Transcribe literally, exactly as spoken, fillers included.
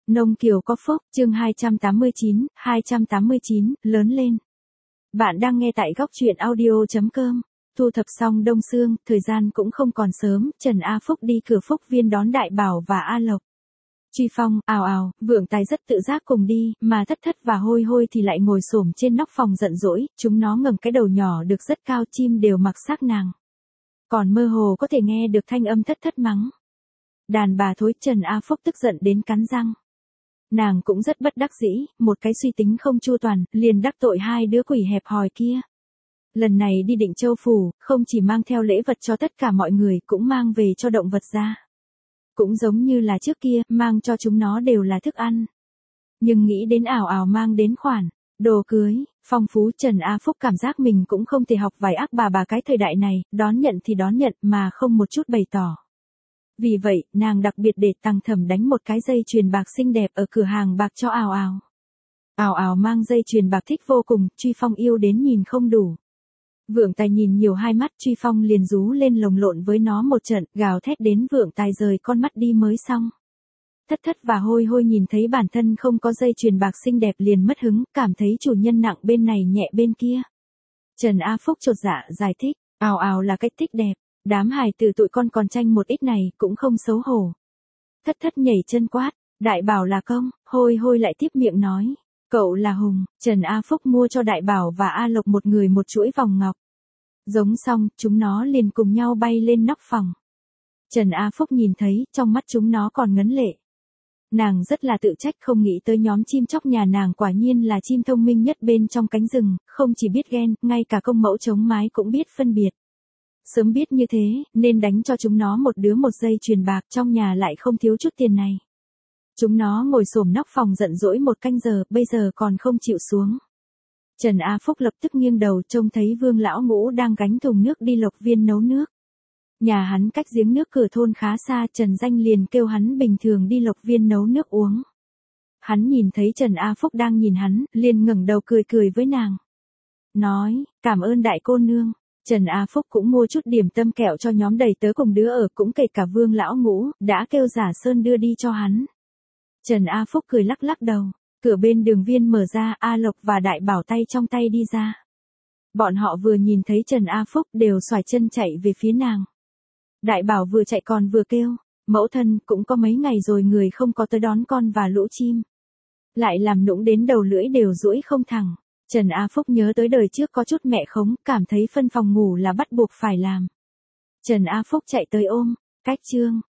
Nông Kiều có phúc, chương hai trăm tám mươi chín, hai trăm tám mươi chín, lớn lên. Bạn đang nghe tại góc truyện audio chấm com. Thu thập xong đông sương, thời gian cũng không còn sớm, Trần A Phúc đi cửa Phúc Viên đón Đại Bảo và A Lộc. Truy Phong, ào ào, Vượng Tài rất tự giác cùng đi, mà Thất Thất và Hôi Hôi thì lại ngồi xổm trên nóc phòng giận dỗi, chúng nó ngẩng cái đầu nhỏ được rất cao, chim đều mặc xác nàng. Còn mơ hồ có thể nghe được thanh âm Thất Thất mắng. Đàn bà thối, Trần A Phúc tức giận đến cắn răng. Nàng cũng rất bất đắc dĩ, một cái suy tính không chu toàn, liền đắc tội hai đứa quỷ hẹp hòi kia. Lần này đi Định Châu Phủ, không chỉ mang theo lễ vật cho tất cả mọi người, cũng mang về cho động vật ra. Cũng giống như là trước kia, mang cho chúng nó đều là thức ăn. Nhưng nghĩ đến ảo ảo mang đến khoản, đồ cưới, phong phú, Trần A Phúc cảm giác mình cũng không thể học vài ác bà bà cái thời đại này, đón nhận thì đón nhận mà không một chút bày tỏ. Vì vậy, nàng đặc biệt để Tăng Thẩm đánh một cái dây chuyền bạc xinh đẹp ở cửa hàng bạc cho ào ào. Ào ào mang dây chuyền bạc thích vô cùng, Truy Phong yêu đến nhìn không đủ. Vượng Tài nhìn nhiều hai mắt, Truy Phong liền rú lên lồng lộn với nó một trận, gào thét đến Vượng Tài rời con mắt đi mới xong. Thất Thất và Hôi Hôi nhìn thấy bản thân không có dây chuyền bạc xinh đẹp liền mất hứng, cảm thấy chủ nhân nặng bên này nhẹ bên kia. Trần A Phúc chột dạ giải thích, ào ào là cách thích đẹp. Đám hài tử tụi con còn tranh một ít này, cũng không xấu hổ. Thất Thất nhảy chân quát, Đại Bảo là công, Hôi Hôi lại tiếp miệng nói, cậu là hùng. Trần A Phúc mua cho Đại Bảo và A Lộc một người một chuỗi vòng ngọc. Giống xong, chúng nó liền cùng nhau bay lên nóc phòng. Trần A Phúc nhìn thấy, trong mắt chúng nó còn ngấn lệ. Nàng rất là tự trách, không nghĩ tới nhóm chim chóc nhà nàng quả nhiên là chim thông minh nhất bên trong cánh rừng, không chỉ biết ghen, ngay cả công mẫu chống mái cũng biết phân biệt. Sớm biết như thế, nên đánh cho chúng nó một đứa một dây chuyền bạc, trong nhà lại không thiếu chút tiền này. Chúng nó ngồi xổm nóc phòng giận dỗi một canh giờ, bây giờ còn không chịu xuống. Trần A Phúc lập tức nghiêng đầu, trông thấy Vương lão ngũ đang gánh thùng nước đi Lộc Viên nấu nước. Nhà hắn cách giếng nước cửa thôn khá xa, Trần Danh liền kêu hắn bình thường đi Lộc Viên nấu nước uống. Hắn nhìn thấy Trần A Phúc đang nhìn hắn, liền ngẩng đầu cười cười với nàng. Nói, cảm ơn đại cô nương. Trần A Phúc cũng mua chút điểm tâm kẹo cho nhóm đầy tớ cùng đứa ở, cũng kể cả Vương lão ngũ, đã kêu Giả Sơn đưa đi cho hắn. Trần A Phúc cười lắc lắc đầu, cửa bên đường viên mở ra, A Lộc và Đại Bảo tay trong tay đi ra. Bọn họ vừa nhìn thấy Trần A Phúc đều xoài chân chạy về phía nàng. Đại Bảo vừa chạy còn vừa kêu, mẫu thân, cũng có mấy ngày rồi người không có tới đón con và lũ chim. Lại làm nũng đến đầu lưỡi đều duỗi không thẳng. Trần A Phúc nhớ tới đời trước có chút mẹ khống, cảm thấy phân phòng ngủ là bắt buộc phải làm. Trần A Phúc chạy tới ôm, cách chương,